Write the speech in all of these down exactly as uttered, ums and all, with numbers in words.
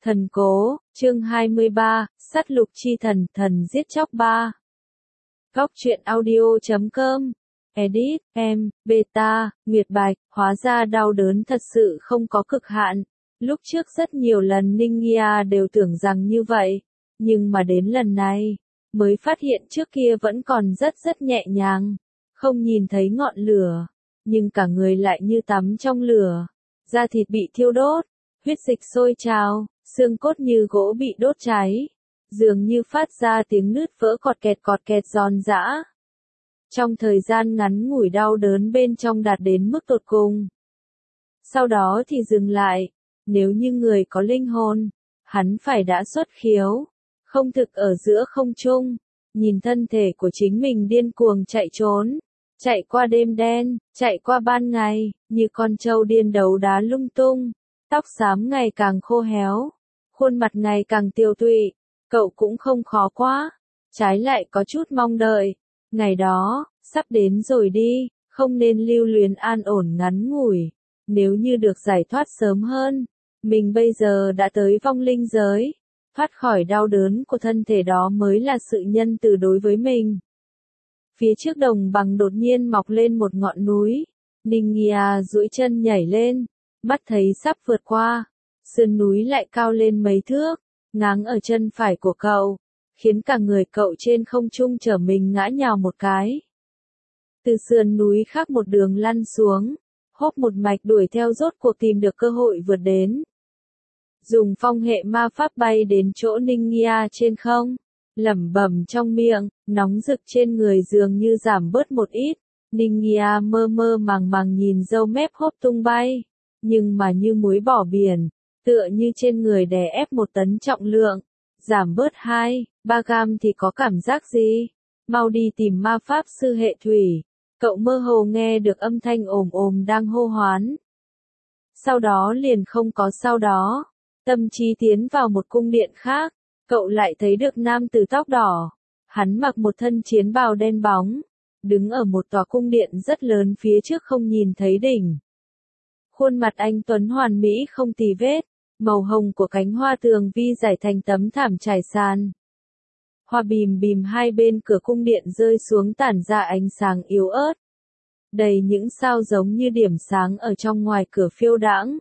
Thần cố, chương hai mươi ba, sát lục chi thần, thần giết chóc ba. Góc truyện audio chấm com. Edit, em, beta, Nguyệt Bạch, hóa ra đau đớn thật sự không có cực hạn. Lúc trước rất nhiều lần Ninh Nghia đều tưởng rằng như vậy, nhưng mà đến lần này, mới phát hiện trước kia vẫn còn rất rất nhẹ nhàng, không nhìn thấy ngọn lửa, nhưng cả người lại như tắm trong lửa, da thịt bị thiêu đốt, huyết dịch sôi trào, xương cốt như gỗ bị đốt cháy, dường như phát ra tiếng nứt vỡ cọt kẹt cọt kẹt giòn giã. Trong thời gian ngắn ngủi đau đớn bên trong đạt đến mức tột cùng. Sau đó thì dừng lại, nếu như người có linh hồn, hắn phải đã xuất khiếu, không thực ở giữa không trung, nhìn thân thể của chính mình điên cuồng chạy trốn, chạy qua đêm đen, chạy qua ban ngày, như con trâu điên đấu đá lung tung, tóc xám ngày càng khô héo, khuôn mặt ngày càng tiêu tụy, cậu cũng không khó quá, trái lại có chút mong đợi, ngày đó, sắp đến rồi đi, không nên lưu luyến an ổn ngắn ngủi, nếu như được giải thoát sớm hơn, mình bây giờ đã tới vong linh giới, thoát khỏi đau đớn của thân thể đó mới là sự nhân từ đối với mình. Phía trước đồng bằng đột nhiên mọc lên một ngọn núi, Ninh Nghia duỗi chân nhảy lên, mắt thấy sắp vượt qua, sườn núi lại cao lên mấy thước, ngáng ở chân phải của cậu, khiến cả người cậu trên không trung trở mình ngã nhào một cái. Từ sườn núi khác một đường lăn xuống, hốt một mạch đuổi theo rốt cuộc tìm được cơ hội vượt đến. Dùng phong hệ ma pháp bay đến chỗ Ninh Nghia trên không, lẩm bẩm trong miệng, nóng rực trên người dường như giảm bớt một ít. Ninh Nghia mơ mơ màng màng nhìn râu mép hốt tung bay, nhưng mà như muối bỏ biển, tựa như trên người đè ép một tấn trọng lượng, giảm bớt hai, ba gam thì có cảm giác gì? Mau đi tìm ma pháp sư hệ thủy. Cậu mơ hồ nghe được âm thanh ồm ồm đang hô hoán. Sau đó liền không có sau đó. Tâm trí tiến vào một cung điện khác, cậu lại thấy được nam tử tóc đỏ. Hắn mặc một thân chiến bào đen bóng, đứng ở một tòa cung điện rất lớn phía trước không nhìn thấy đỉnh. Khuôn mặt anh tuấn hoàn mỹ không tì vết, màu hồng của cánh hoa tường vi rải thành tấm thảm trải sàn. Hoa bìm bìm hai bên cửa cung điện rơi xuống tản ra ánh sáng yếu ớt. Đầy những sao giống như điểm sáng ở trong ngoài cửa phiêu đãng.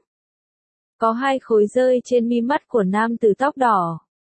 Có hai khối rơi trên mi mắt của nam tử tóc đỏ.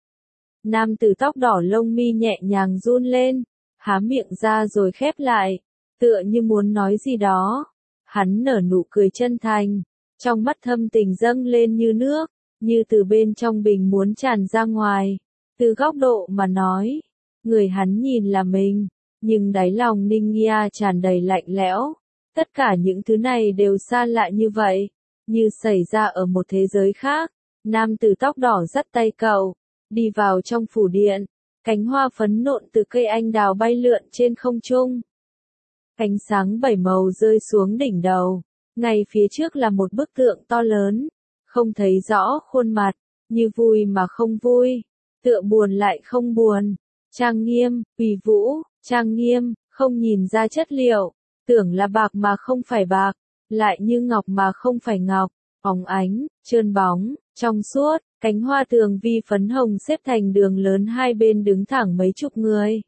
Nam tử tóc đỏ lông mi nhẹ nhàng run lên, há miệng ra rồi khép lại, tựa như muốn nói gì đó. Hắn nở nụ cười chân thành, trong mắt thâm tình dâng lên như nước, như từ bên trong bình muốn tràn ra ngoài. Từ góc độ mà nói, người hắn nhìn là mình, nhưng đáy lòng Ninh Nghia tràn đầy lạnh lẽo. Tất cả những thứ này đều xa lạ như vậy, như xảy ra ở một thế giới khác. Nam tử tóc đỏ dắt tay cậu, đi vào trong phủ điện, cánh hoa phấn nộn từ cây anh đào bay lượn trên không trung. Ánh sáng bảy màu rơi xuống đỉnh đầu, ngay phía trước là một bức tượng to lớn, không thấy rõ khuôn mặt, như vui mà không vui. Tựa buồn lại không buồn, trang nghiêm, uy vũ, trang nghiêm, không nhìn ra chất liệu, tưởng là bạc mà không phải bạc, lại như ngọc mà không phải ngọc, óng ánh, trơn bóng, trong suốt, cánh hoa tường vi phấn hồng xếp thành đường lớn hai bên đứng thẳng mấy chục người.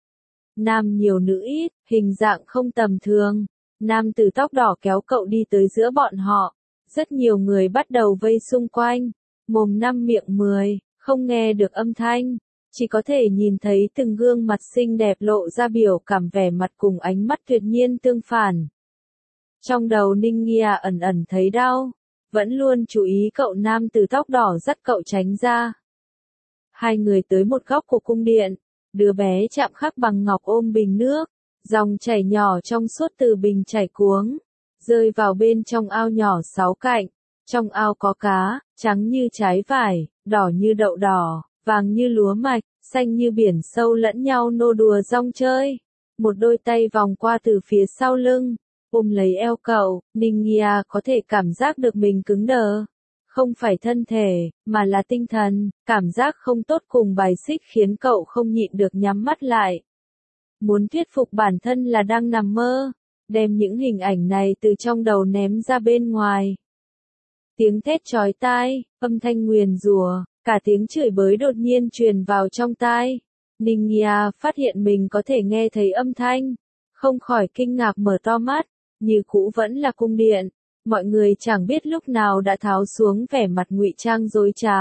Nam nhiều nữ ít, hình dạng không tầm thường, nam tử tóc đỏ kéo cậu đi tới giữa bọn họ, rất nhiều người bắt đầu vây xung quanh, mồm năm miệng mười. Không nghe được âm thanh, chỉ có thể nhìn thấy từng gương mặt xinh đẹp lộ ra biểu cảm vẻ mặt cùng ánh mắt tuyệt nhiên tương phản. Trong đầu Ninh Nghia ẩn ẩn thấy đau, vẫn luôn chú ý cậu nam từ tóc đỏ dắt cậu tránh ra. Hai người tới một góc của cung điện, đứa bé chạm khắc bằng ngọc ôm bình nước, dòng chảy nhỏ trong suốt từ bình chảy cuống, rơi vào bên trong ao nhỏ sáu cạnh. Trong ao có cá, trắng như trái vải, đỏ như đậu đỏ, vàng như lúa mạch, xanh như biển sâu lẫn nhau nô đùa rong chơi. Một đôi tay vòng qua từ phía sau lưng, ôm lấy eo cậu, Ninh Nghia có thể cảm giác được mình cứng đờ. Không phải thân thể, mà là tinh thần, cảm giác không tốt cùng bài xích khiến cậu không nhịn được nhắm mắt lại. Muốn thuyết phục bản thân là đang nằm mơ, đem những hình ảnh này từ trong đầu ném ra bên ngoài. Tiếng thét chói tai, âm thanh nguyền rủa, Cả tiếng chửi bới đột nhiên truyền vào trong tai. Ninh Nghia phát hiện mình có thể nghe thấy âm thanh, không khỏi kinh ngạc mở to mắt, như cũ vẫn là cung điện, mọi người chẳng biết lúc nào đã tháo xuống vẻ mặt ngụy trang dối trá.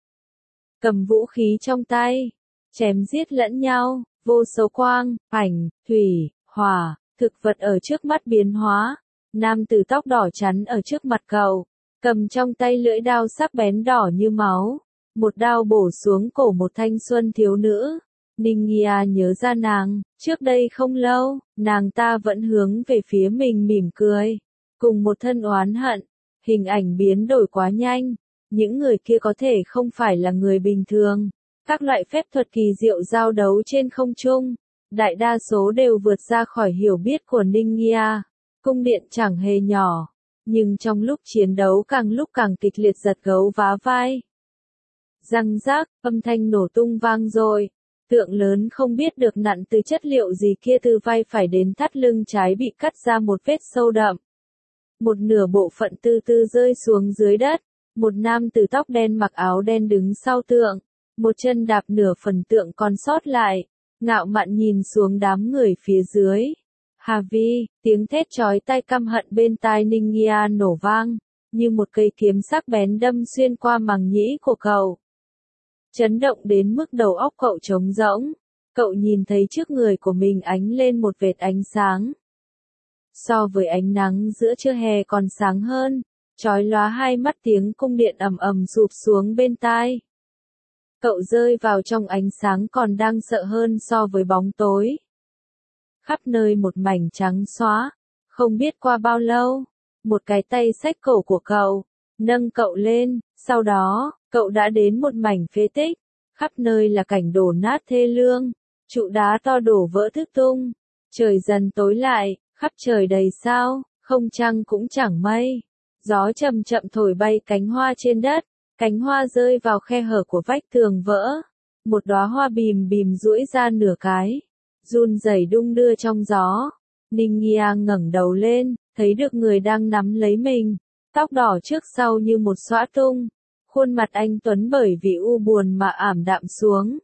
Cầm vũ khí trong tay, chém giết lẫn nhau, vô số quang, ảnh, thủy, hỏa, thực vật ở trước mắt biến hóa. Nam tử tóc đỏ chắn ở trước mặt cậu, cầm trong tay lưỡi đao sắc bén đỏ như máu, một đao bổ xuống cổ một thanh xuân thiếu nữ. Ninh Nghia nhớ ra nàng, trước đây không lâu, nàng ta vẫn hướng về phía mình mỉm cười, cùng một thân oán hận, hình ảnh biến đổi quá nhanh, những người kia có thể không phải là người bình thường, các loại phép thuật kỳ diệu giao đấu trên không trung, đại đa số đều vượt ra khỏi hiểu biết của Ninh Nghia, cung điện chẳng hề nhỏ, nhưng trong lúc chiến đấu càng lúc càng kịch liệt giật gấu vá vai. Răng rác, âm thanh nổ tung vang dội. Tượng lớn không biết được nặn từ chất liệu gì kia từ vai phải đến thắt lưng trái bị cắt ra một vết sâu đậm. Một nửa bộ phận từ từ rơi xuống dưới đất, một nam tử tóc đen mặc áo đen đứng sau tượng, một chân đạp nửa phần tượng còn sót lại, ngạo mạn nhìn xuống đám người phía dưới. Hà Vi, tiếng thét chói tai căm hận bên tai Ninh Nghia nổ vang, như một cây kiếm sắc bén đâm xuyên qua màng nhĩ của cậu. Chấn động đến mức đầu óc cậu trống rỗng, cậu nhìn thấy trước người của mình ánh lên một vệt ánh sáng. So với ánh nắng giữa trưa hè còn sáng hơn, chói lóa hai mắt tiếng cung điện ầm ầm sụp xuống bên tai. Cậu rơi vào trong ánh sáng còn đang sợ hơn so với bóng tối. Khắp nơi một mảnh trắng xóa, không biết qua bao lâu, một cái tay xách cổ của cậu, nâng cậu lên, sau đó, cậu đã đến một mảnh phế tích, khắp nơi là cảnh đổ nát thê lương, trụ đá to đổ vỡ thức tung, trời dần tối lại, khắp trời đầy sao, không trăng cũng chẳng mây, gió chậm chậm thổi bay cánh hoa trên đất, cánh hoa rơi vào khe hở của vách tường vỡ, một đóa hoa bìm bìm duỗi ra nửa cái, run rẩy đung đưa trong gió. Ninh Nghia ngẩng đầu lên, thấy được người đang nắm lấy mình, tóc đỏ trước sau như một xõa tung. Khuôn mặt anh tuấn bởi vì u buồn mà ảm đạm xuống.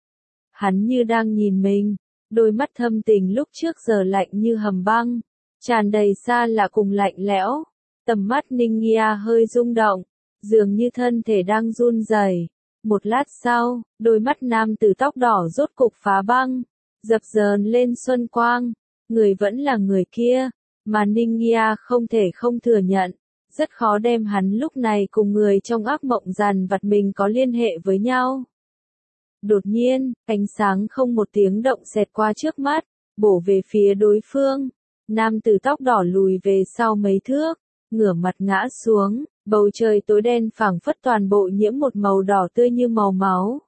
Hắn như đang nhìn mình, đôi mắt thâm tình lúc trước giờ lạnh như hầm băng, tràn đầy xa lạ cùng lạnh lẽo. Tầm mắt Ninh Nghia hơi rung động, dường như thân thể đang run rẩy. Một lát sau, đôi mắt nam tử tóc đỏ rốt cục phá băng, dập dờn lên xuân quang. Người vẫn là người kia, mà Ninh Nghia không thể không thừa nhận. Rất khó đem hắn lúc này cùng người trong ác mộng dằn vặt mình có liên hệ với nhau. Đột nhiên, ánh sáng không một tiếng động xẹt qua trước mắt, bổ về phía đối phương. Nam tử tóc đỏ lùi về sau mấy thước, ngửa mặt ngã xuống, bầu trời tối đen phảng phất toàn bộ nhiễm một màu đỏ tươi như màu máu.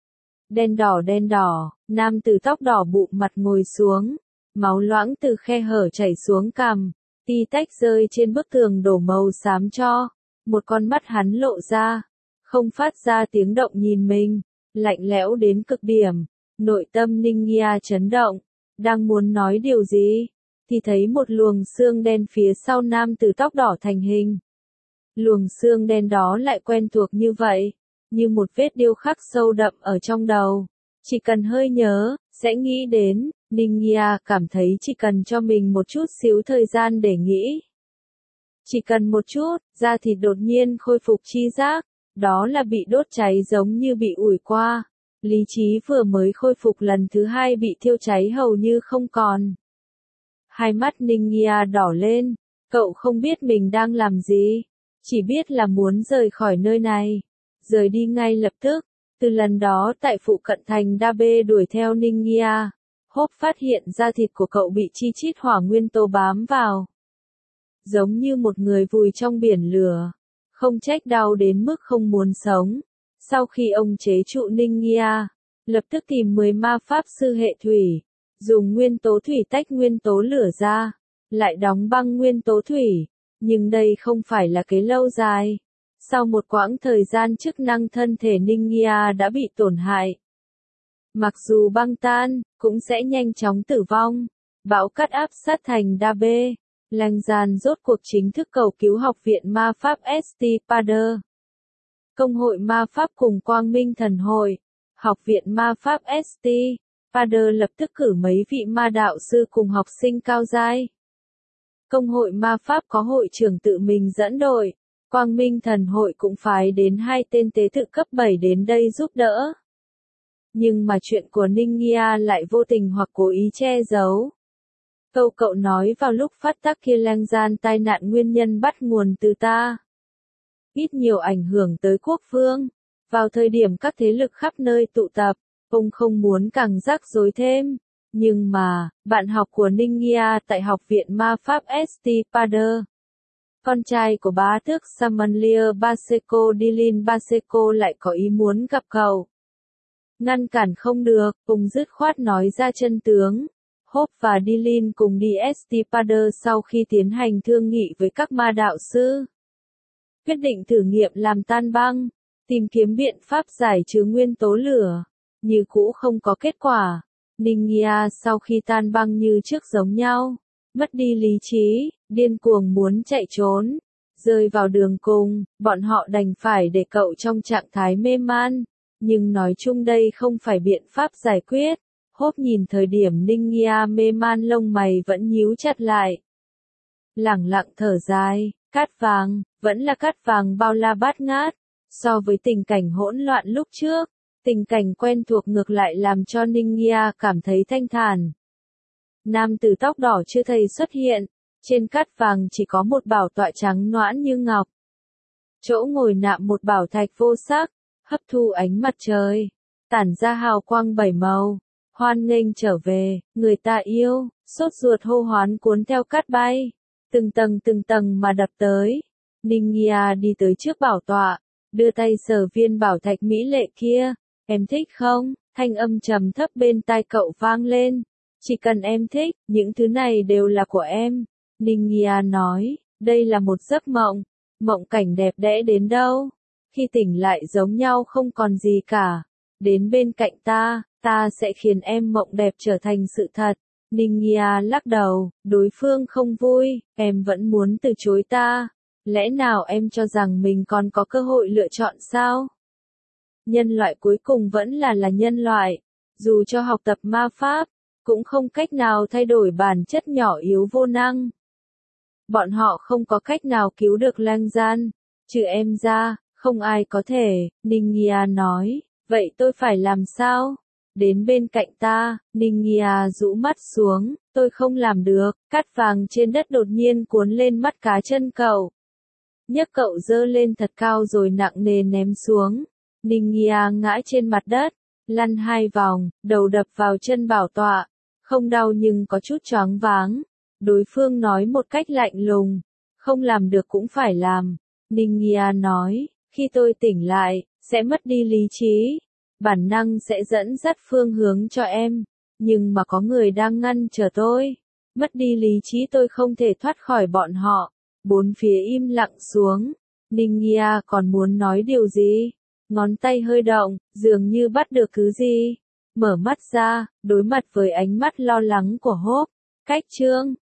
Đen đỏ đen đỏ, nam tử tóc đỏ bụng mặt ngồi xuống, máu loãng từ khe hở chảy xuống cằm. Ti tách rơi trên bức tường đổ màu xám cho, một con mắt hắn lộ ra, không phát ra tiếng động nhìn mình, lạnh lẽo đến cực điểm, nội tâm Ninh Nghia chấn động, đang muốn nói điều gì, thì thấy một luồng xương đen phía sau nam tử tóc đỏ thành hình. Luồng xương đen đó lại quen thuộc như vậy, như một vết điêu khắc sâu đậm ở trong đầu, chỉ cần hơi nhớ, sẽ nghĩ đến. Ninh Nghia cảm thấy chỉ cần cho mình một chút xíu thời gian để nghĩ. Chỉ cần một chút, da thịt đột nhiên khôi phục chi giác, đó là bị đốt cháy giống như bị ủi qua. Lý trí vừa mới khôi phục lần thứ hai bị thiêu cháy hầu như không còn. Hai mắt Ninh Nghia đỏ lên, cậu không biết mình đang làm gì, chỉ biết là muốn rời khỏi nơi này, rời đi ngay lập tức. Từ lần đó tại phụ cận thành Đa Bê đuổi theo Ninh Nghia. Hốp phát hiện da thịt của cậu bị chi chít hỏa nguyên tố bám vào. Giống như một người vùi trong biển lửa. Không trách đau đến mức không muốn sống. Sau khi ông chế trụ Ninh Nghia, lập tức tìm mười ma pháp sư hệ thủy. Dùng nguyên tố thủy tách nguyên tố lửa ra. Lại đóng băng nguyên tố thủy. Nhưng đây không phải là cái lâu dài. Sau một quãng thời gian chức năng thân thể Ninh Nghia đã bị tổn hại. Mặc dù băng tan, cũng sẽ nhanh chóng tử vong. Bão cát áp sát thành Đa Bê. Lăng Gian rốt cuộc chính thức cầu cứu học viện ma pháp ét tê Pader. Công hội Ma Pháp cùng Quang Minh Thần Hội, Học viện Ma Pháp ét tê, Pader lập tức cử mấy vị ma đạo sư cùng học sinh cao giai. Công hội Ma Pháp có hội trưởng tự mình dẫn đội, Quang Minh Thần Hội cũng phái đến hai tên tế tự cấp bảy đến đây giúp đỡ. Nhưng mà chuyện của Ninh Nghia lại vô tình hoặc cố ý che giấu. Câu cậu nói vào lúc phát tác kia lang gian tai nạn nguyên nhân bắt nguồn từ ta. Ít nhiều ảnh hưởng tới quốc vương. Vào thời điểm các thế lực khắp nơi tụ tập, ông không muốn càng rắc rối thêm. Nhưng mà, bạn học của Ninh Nghia tại Học viện Ma Pháp ét tê Pader, con trai của bá tước Samanlier Baseco Dilin Baseco lại có ý muốn gặp cậu. Ngăn cản không được, ông dứt khoát nói ra chân tướng. Hope và Dilin cùng đi ét tê Pader sau khi tiến hành thương nghị với các ma đạo sư. Quyết định thử nghiệm làm tan băng, tìm kiếm biện pháp giải trừ nguyên tố lửa. Như cũ không có kết quả. Ninh Nghia sau khi tan băng như trước giống nhau, mất đi lý trí, điên cuồng muốn chạy trốn, rơi vào đường cùng, bọn họ đành phải để cậu trong trạng thái mê man, nhưng nói chung đây không phải biện pháp giải quyết. Hốp nhìn thời điểm Ninh Nghia mê man lông mày vẫn nhíu chặt lại. Lẳng lặng thở dài, cát vàng, vẫn là cát vàng bao la bát ngát, so với tình cảnh hỗn loạn lúc trước. Tình cảnh quen thuộc ngược lại làm cho Ninh Nghia cảm thấy thanh thản. Nam tử tóc đỏ chưa thấy xuất hiện, trên cát vàng chỉ có một bảo tọa trắng nõn như ngọc. Chỗ ngồi nạm một bảo thạch vô sắc, hấp thu ánh mặt trời, tản ra hào quang bảy màu. Hoan nghênh trở về, người ta yêu, sốt ruột hô hoán cuốn theo cát bay, từng tầng từng tầng mà đập tới. Ninh Nghia đi tới trước bảo tọa, đưa tay sờ viên bảo thạch mỹ lệ kia. Em thích không? Thanh âm trầm thấp bên tai cậu vang lên. Chỉ cần em thích, những thứ này đều là của em. Ninh Nghia nói, đây là một giấc mộng. Mộng cảnh đẹp đẽ đến đâu? Khi tỉnh lại giống nhau không còn gì cả. Đến bên cạnh ta, ta sẽ khiến em mộng đẹp trở thành sự thật. Ninh Nghia lắc đầu, đối phương không vui, em vẫn muốn từ chối ta. Lẽ nào em cho rằng mình còn có cơ hội lựa chọn sao? Nhân loại cuối cùng vẫn là là nhân loại, dù cho học tập ma pháp, cũng không cách nào thay đổi bản chất nhỏ yếu vô năng. Bọn họ không có cách nào cứu được lang gian, trừ em ra, không ai có thể, Ninh Nghia nói, vậy tôi phải làm sao? Đến bên cạnh ta, Ninh Nghia rũ mắt xuống, tôi không làm được, cát vàng trên đất đột nhiên cuốn lên mắt cá chân cậu. Nhấc cậu dơ lên thật cao rồi nặng nề ném xuống. Ninh Nghia ngã trên mặt đất, lăn hai vòng, đầu đập vào chân bảo tọa, không đau nhưng có chút choáng váng. Đối phương nói một cách lạnh lùng, không làm được cũng phải làm. Ninh Nghia nói, khi tôi tỉnh lại, sẽ mất đi lý trí, bản năng sẽ dẫn dắt phương hướng cho em, nhưng mà có người đang ngăn trở tôi. Mất đi lý trí tôi không thể thoát khỏi bọn họ. Bốn phía im lặng xuống. Ninh Nghia còn muốn nói điều gì? Ngón tay hơi động, dường như bắt được thứ gì. Mở mắt ra, đối mặt với ánh mắt lo lắng của Hope. Cách chương